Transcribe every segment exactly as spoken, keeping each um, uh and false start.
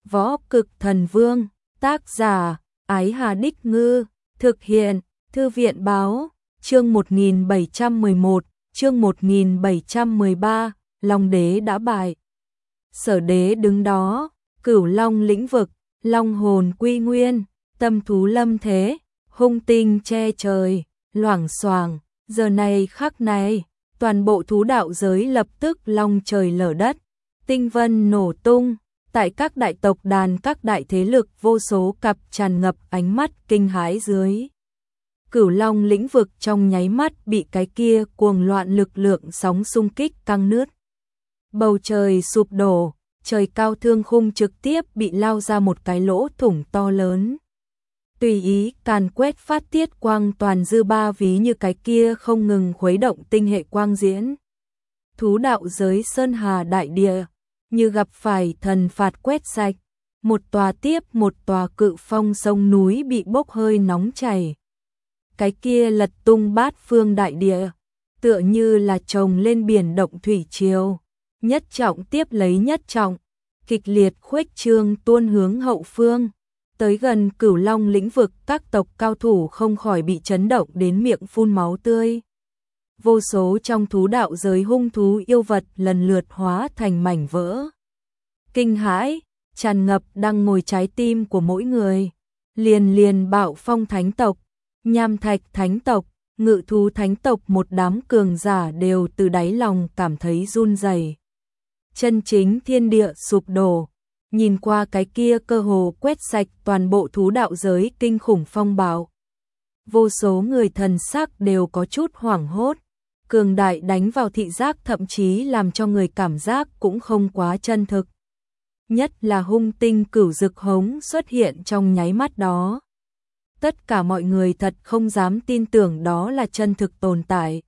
Võ Cực Thần Vương, tác giả, Ái Hà Đích Ngư, thực hiện, Thư viện Báo, chương một nghìn bảy trăm mười một, chương một nghìn bảy trăm mười ba, Long Đế đã bại. Sở Đế đứng đó, Cửu Long lĩnh vực, long hồn quy nguyên, tâm thú lâm thế, hung tinh che trời, loảng xoảng, giờ này khắc này, toàn bộ thú đạo giới lập tức long trời lở đất, tinh vân nổ tung, tại các đại tộc đàn các đại thế lực vô số cặp tràn ngập ánh mắt kinh hãi dưới. Cửu Long lĩnh vực trong nháy mắt bị cái kia cuồng loạn lực lượng sóng xung kích căng nứt. Bầu trời sụp đổ, trời cao thương khung trực tiếp bị lao ra một cái lỗ thủng to lớn. Tùy ý càn quét phát tiết quang toàn dư ba ví như cái kia không ngừng khuấy động tinh hệ quang diễn. Thú đạo giới sơn hà đại địa, như gặp phải thần phạt quét sạch, một tòa tiếp một tòa cự phong sông núi bị bốc hơi nóng chảy. Cái kia lật tung bát phương đại địa, tựa như là trồng lên biển động thủy triều, nhất trọng tiếp lấy nhất trọng, kịch liệt khuếch trương tuôn hướng hậu phương. Tới gần Cửu Long lĩnh vực, các tộc cao thủ không khỏi bị chấn động đến miệng phun máu tươi. Vô số trong thú đạo giới hung thú yêu vật lần lượt hóa thành mảnh vỡ. Kinh hãi, tràn ngập đang ngồi trái tim của mỗi người. Liền liền Bạo Phong thánh tộc, Nham Thạch thánh tộc, Ngự thú thánh tộc, một đám cường giả đều từ đáy lòng cảm thấy run rẩy. Chân chính thiên địa sụp đổ. Nhìn qua cái kia cơ hồ quét sạch toàn bộ thú đạo giới kinh khủng phong bạo. Vô số người thần sắc đều có chút hoảng hốt. Cường đại đánh vào thị giác, thậm chí làm cho người cảm giác cũng không quá chân thực. Nhất là hung tinh cửu dực hống xuất hiện trong nháy mắt đó. Tất cả mọi người thật không dám tin tưởng đó là chân thực tồn tại.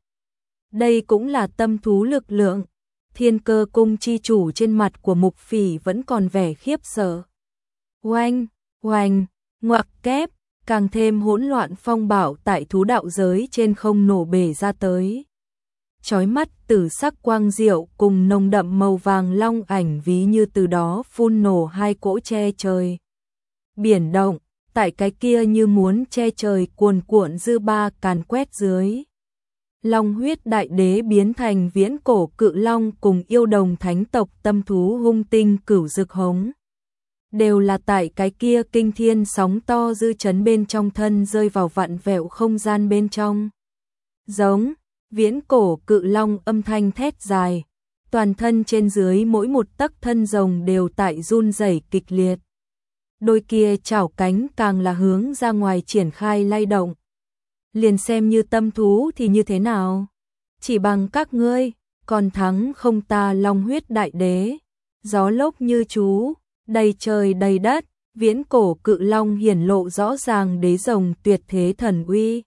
Đây cũng là tâm thú lực lượng. Thiên Cơ cung chi chủ trên mặt của Mục Phỉ vẫn còn vẻ khiếp sợ. Oanh, oanh, ngoặc kép, càng thêm hỗn loạn phong bạo tại thú đạo giới trên không nổ bể ra tới. Chói mắt tử sắc quang diệu cùng nồng đậm màu vàng long ảnh ví như từ đó phun nổ hai cỗ che trời. Biển động, tại cái kia như muốn che trời cuồn cuộn dư ba càn quét dưới. Long huyết đại đế biến thành viễn cổ cự long cùng yêu đồng thánh tộc tâm thú hung tinh cửu dực hống. Đều là tại cái kia kinh thiên sóng to dư chấn bên trong thân rơi vào vặn vẹo không gian bên trong. Giống, viễn cổ cự long âm thanh thét dài, toàn thân trên dưới mỗi một tấc thân rồng đều tại run rẩy kịch liệt. Đôi kia chảo cánh càng là hướng ra ngoài triển khai lay động. Liền xem như tâm thú thì như thế nào? Chỉ bằng các ngươi, còn thắng không ta long huyết đại đế. Gió lốc như chú, đầy trời đầy đất, viễn cổ cự long hiển lộ rõ ràng đế rồng tuyệt thế thần uy.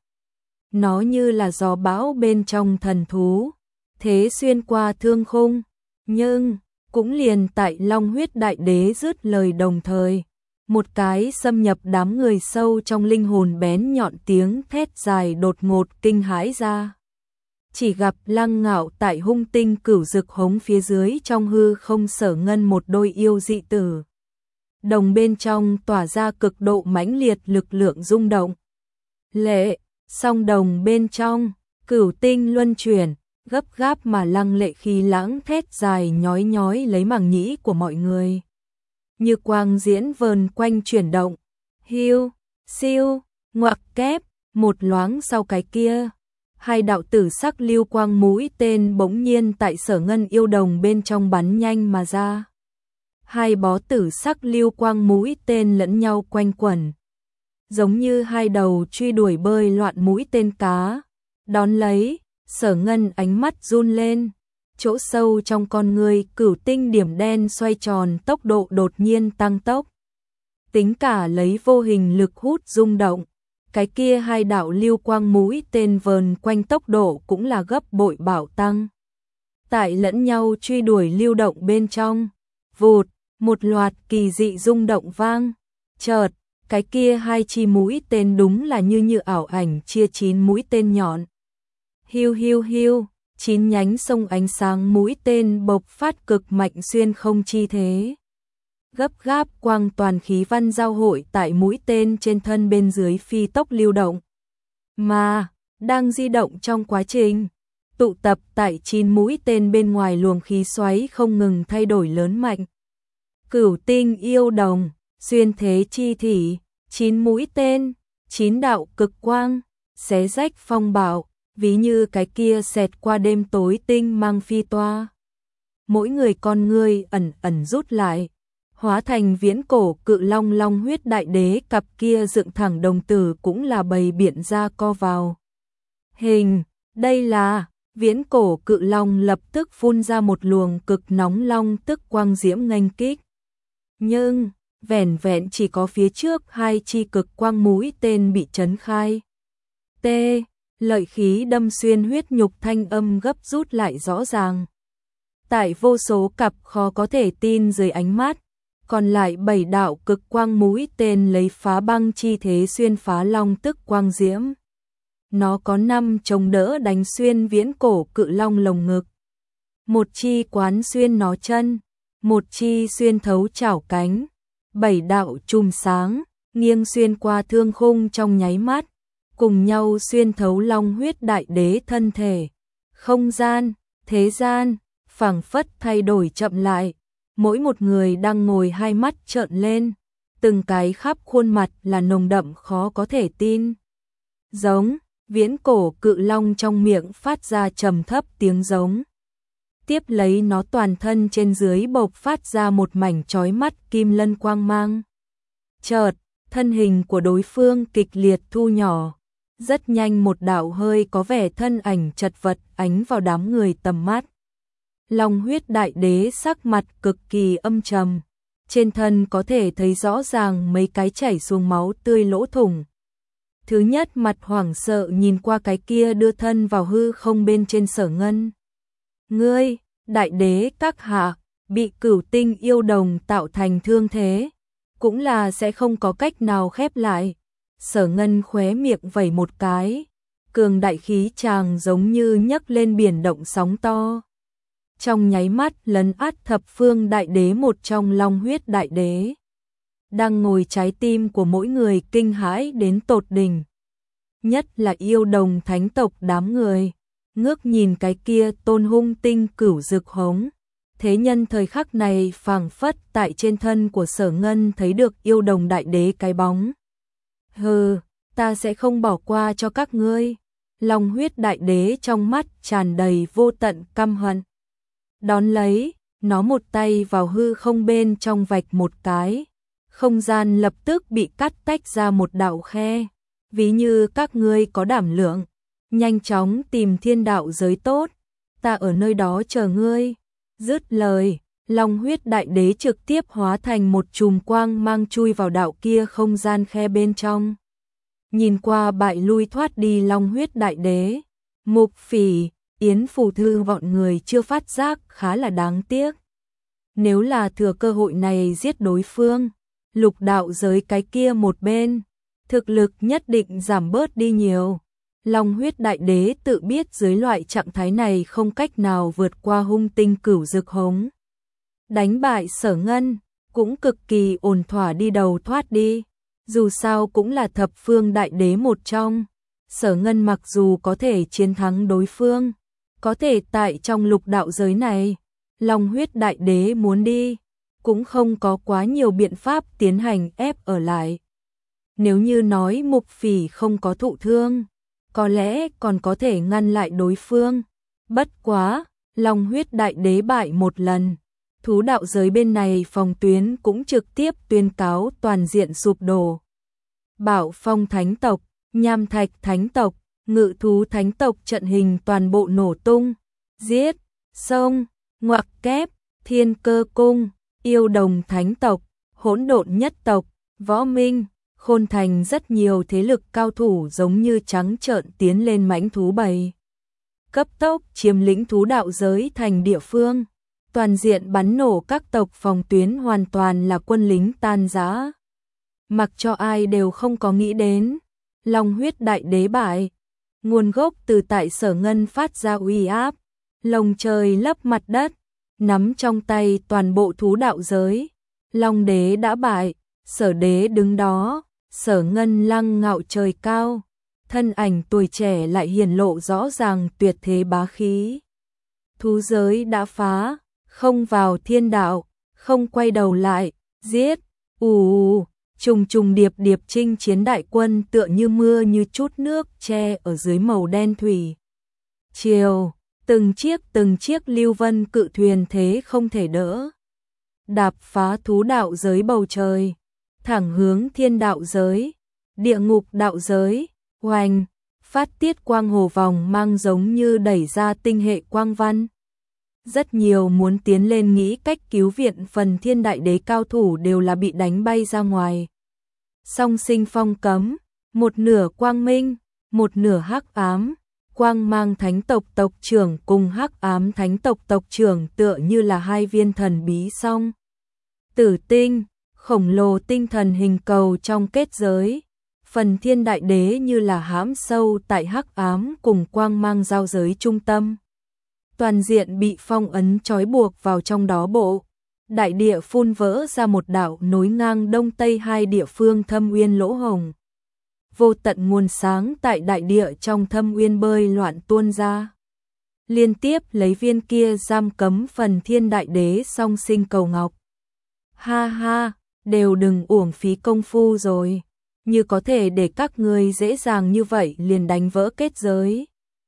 Nó như là gió bão bên trong thần thú, thế xuyên qua thương khung. Nhưng, cũng liền tại long huyết đại đế dứt lời đồng thời. Một cái xâm nhập đám người sâu trong linh hồn bén nhọn tiếng thét dài đột ngột kinh hãi ra. Chỉ gặp Lăng Ngạo tại hung tinh cửu dực hống phía dưới trong hư không Sở Ngân một đôi yêu dị tử. Đồng bên trong tỏa ra cực độ mãnh liệt lực lượng rung động. Lệ, song đồng bên trong, cửu tinh luân chuyển, gấp gáp mà lăng lệ khi lãng thét dài nhói nhói lấy màng nhĩ của mọi người. Như quang diễn vờn quanh chuyển động, hiu, siêu, ngoặc kép, một loáng sau cái kia. Hai đạo tử sắc lưu quang mũi tên bỗng nhiên tại Sở Ngân yêu đồng bên trong bắn nhanh mà ra. Hai bó tử sắc lưu quang mũi tên lẫn nhau quanh quẩn. Giống như hai đầu truy đuổi bơi loạn mũi tên cá. Đón lấy, Sở Ngân ánh mắt run lên. Chỗ sâu trong con người cửu tinh điểm đen xoay tròn, tốc độ đột nhiên tăng tốc. Tính cả lấy vô hình lực hút rung động, cái kia hai đạo lưu quang mũi tên vờn quanh tốc độ cũng là gấp bội bạo tăng. Tại lẫn nhau truy đuổi lưu động bên trong, vụt, một loạt kỳ dị rung động vang. Chợt, cái kia hai chi mũi tên đúng là như như ảo ảnh chia chín mũi tên nhọn. Hiu hiu hiu. Chín nhánh sông ánh sáng mũi tên bộc phát cực mạnh xuyên không chi thế. gấp gáp quang toàn khí văn giao hội tại mũi tên trên thân bên dưới phi tốc lưu động. Mà, đang di động trong quá trình tụ tập tại chín mũi tên bên ngoài luồng khí xoáy không ngừng thay đổi lớn mạnh. Cửu tinh yêu đồng, xuyên thế chi thủy, chín mũi tên, chín đạo cực quang, xé rách phong bạo, ví như cái kia xẹt qua đêm tối tinh mang phi toa. Mỗi người con ngươi ẩn ẩn rút lại, hóa thành viễn cổ cự long long huyết đại đế, cặp kia dựng thẳng đồng tử cũng là bầy biển ra co vào. Hình, đây là, viễn cổ cự long lập tức phun ra một luồng cực nóng long tức quang diễm nghênh kích. Nhưng, vẻn vẹn chỉ có phía trước hai chi cực quang mũi tên bị chấn khai. T, lợi khí đâm xuyên huyết nhục thanh âm gấp rút lại rõ ràng. Tại vô số cặp khó có thể tin dưới ánh mắt, còn lại bảy đạo cực quang mũi tên lấy phá băng chi thế xuyên phá long tức quang diễm. Nó có năm chống đỡ đánh xuyên viễn cổ cự long lồng ngực. Một chi quán xuyên nó chân, một chi xuyên thấu chảo cánh. Bảy đạo chùm sáng, nghiêng xuyên qua thương khung trong nháy mắt, cùng nhau xuyên thấu long huyết đại đế thân thể. Không gian, thế gian, phảng phất thay đổi chậm lại. Mỗi một người đang ngồi hai mắt trợn lên, từng cái khắp khuôn mặt là nồng đậm khó có thể tin. Giống, viễn cổ cự long trong miệng phát ra trầm thấp tiếng giống. Tiếp lấy nó toàn thân trên dưới bộc phát ra một mảnh chói mắt kim lân quang mang. Chợt, thân hình của đối phương kịch liệt thu nhỏ. Rất nhanh một đạo hơi có vẻ thân ảnh chật vật ánh vào đám người tầm mắt. Long huyết đại đế sắc mặt cực kỳ âm trầm. Trên thân có thể thấy rõ ràng mấy cái chảy xuống máu tươi lỗ thủng. Thứ nhất mặt hoảng sợ nhìn qua cái kia đưa thân vào hư không bên trên Sở Ngân. Ngươi, đại đế các hạ, bị cửu tinh yêu đồng tạo thành thương thế, cũng là sẽ không có cách nào khép lại. Sở Ngân khóe miệng vẩy một cái, cường đại khí tràng giống như nhấc lên biển động sóng to. Trong nháy mắt lấn át thập phương đại đế một trong long huyết đại đế. Đang ngồi trái tim của mỗi người kinh hãi đến tột đỉnh. Nhất là yêu đồng thánh tộc đám người. Ngước nhìn cái kia tôn hung tinh cửu dực hống. Thế nhân thời khắc này phảng phất tại trên thân của Sở Ngân thấy được yêu đồng đại đế cái bóng. Hừ, ta sẽ không bỏ qua cho các ngươi. Long huyết đại đế trong mắt tràn đầy vô tận căm hận. Đón lấy, nó một tay vào hư không bên trong vạch một cái. Không gian lập tức bị cắt tách ra một đạo khe. Ví như các ngươi có đảm lượng, nhanh chóng tìm thiên đạo giới tốt, ta ở nơi đó chờ ngươi. Dứt lời, long huyết đại đế trực tiếp hóa thành một chùm quang mang chui vào đạo kia không gian khe bên trong. Nhìn qua bại lui thoát đi long huyết đại đế, Mục Phỉ, Yến Phù Thư bọn người chưa phát giác khá là đáng tiếc. Nếu là thừa cơ hội này giết đối phương, lục đạo giới cái kia một bên, thực lực nhất định giảm bớt đi nhiều. Long huyết đại đế tự biết dưới loại trạng thái này không cách nào vượt qua hung tinh cửu dực hống. Đánh bại Sở Ngân, cũng cực kỳ ổn thỏa đi đầu thoát đi. Dù sao cũng là thập phương đại đế một trong. Sở Ngân mặc dù có thể chiến thắng đối phương, có thể tại trong lục đạo giới này, Long huyết đại đế muốn đi, cũng không có quá nhiều biện pháp tiến hành ép ở lại. Nếu như nói Mục Phỉ không có thụ thương, có lẽ còn có thể ngăn lại đối phương. Bất quá, Long huyết đại đế bại một lần. Thú đạo giới bên này phòng tuyến cũng trực tiếp tuyên cáo toàn diện sụp đổ. Bảo Phong thánh tộc, Nham Thạch thánh tộc, Ngự thú thánh tộc trận hình toàn bộ nổ tung. Giết, sông, ngoặc kép, Thiên Cơ cung, Yêu đồng thánh tộc, Hỗn độn nhất tộc, Võ Minh, Khôn Thành rất nhiều thế lực cao thủ giống như trắng trợn tiến lên mãnh thú bầy. Cấp tốc chiếm lĩnh thú đạo giới thành địa phương, toàn diện bắn nổ các tộc phòng tuyến hoàn toàn là quân lính tan rã. Mặc cho ai đều không có nghĩ đến, Long huyết đại đế bại, nguồn gốc từ tại Sở Ngân phát ra uy áp, lồng trời lấp mặt đất, nắm trong tay toàn bộ thú đạo giới. Long đế đã bại, Sở đế đứng đó, Sở Ngân Lăng ngạo trời cao, thân ảnh tuổi trẻ lại hiển lộ rõ ràng tuyệt thế bá khí. Thú giới đã phá, không vào thiên đạo, không quay đầu lại, giết, ù ù, trùng trùng điệp điệp chinh chiến đại quân tựa như mưa như chút nước che ở dưới màu đen thủy. Chiều, từng chiếc từng chiếc lưu vân cự thuyền thế không thể đỡ. Đạp phá thú đạo giới bầu trời, thẳng hướng thiên đạo giới, địa ngục đạo giới, oanh, phát tiết quang hồ vòng mang giống như đẩy ra tinh hệ quang văn. Rất nhiều muốn tiến lên nghĩ cách cứu viện phần thiên đại đế cao thủ đều là bị đánh bay ra ngoài. Song sinh phong cấm, một nửa quang minh, một nửa hắc ám, quang mang thánh tộc tộc trưởng cùng hắc ám thánh tộc tộc trưởng tựa như là hai viên thần bí song tử tinh, khổng lồ tinh thần hình cầu trong kết giới. Phần thiên đại đế như là hãm sâu tại hắc ám cùng quang mang giao giới trung tâm. Toàn diện bị phong ấn trói buộc vào trong đó bộ. Đại địa phun vỡ ra một đạo nối ngang đông tây hai địa phương thâm uyên lỗ hồng. Vô tận nguồn sáng tại đại địa trong thâm uyên bơi loạn tuôn ra. Liên tiếp lấy viên kia giam cấm phần thiên đại đế song sinh cầu ngọc. Ha ha, đều đừng uổng phí công phu rồi. Như có thể để các ngươi dễ dàng như vậy liền đánh vỡ kết giới.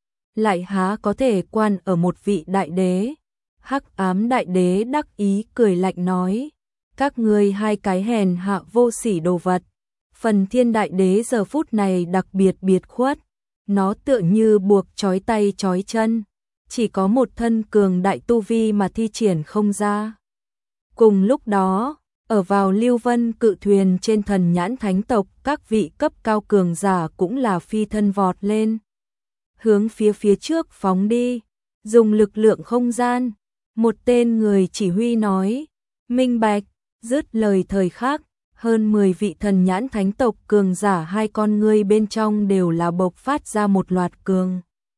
Lại há có thể quan ở một vị đại đế. Hắc ám đại đế đắc ý cười lạnh nói. Các ngươi hai cái hèn hạ vô sỉ đồ vật. Phần thiên đại đế giờ phút này đặc biệt biệt khuất. Nó tựa như buộc trói tay trói chân. Chỉ có một thân cường đại tu vi mà thi triển không ra. Cùng lúc đó, ở vào lưu vân cự thuyền trên thần nhãn thánh tộc, các vị cấp cao cường giả cũng là phi thân vọt lên. Hướng phía phía trước phóng đi, dùng lực lượng không gian. Một tên người chỉ huy nói, minh bạch, dứt lời thời khắc, hơn mười vị thần nhãn thánh tộc cường giả hai con ngươi bên trong đều là bộc phát ra một loạt cường.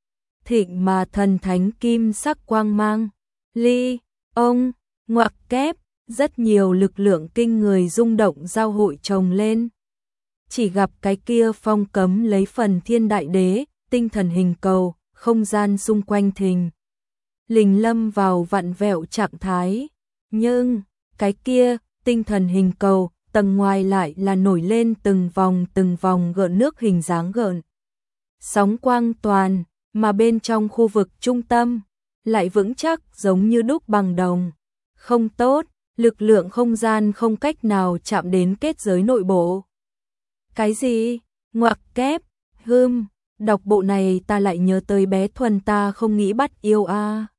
Thịnh mà thần thánh kim sắc quang mang, ly, ông, ngoặc kép, rất nhiều lực lượng kinh người rung động giao hội chồng lên. Chỉ gặp cái kia phong cấm lấy phần thiên đại đế, tinh thần hình cầu, không gian xung quanh thình lình lâm vào vặn vẹo trạng thái. Nhưng, cái kia, tinh thần hình cầu, tầng ngoài lại là nổi lên từng vòng từng vòng gợn nước hình dáng gợn. Sóng quang toàn, mà bên trong khu vực trung tâm, lại vững chắc giống như đúc bằng đồng. Không tốt, lực lượng không gian không cách nào chạm đến kết giới nội bộ. Cái gì? Ngoặc kép, hưm, đọc bộ này ta lại nhớ tới bé Thuần ta không nghĩ bắt yêu a. À.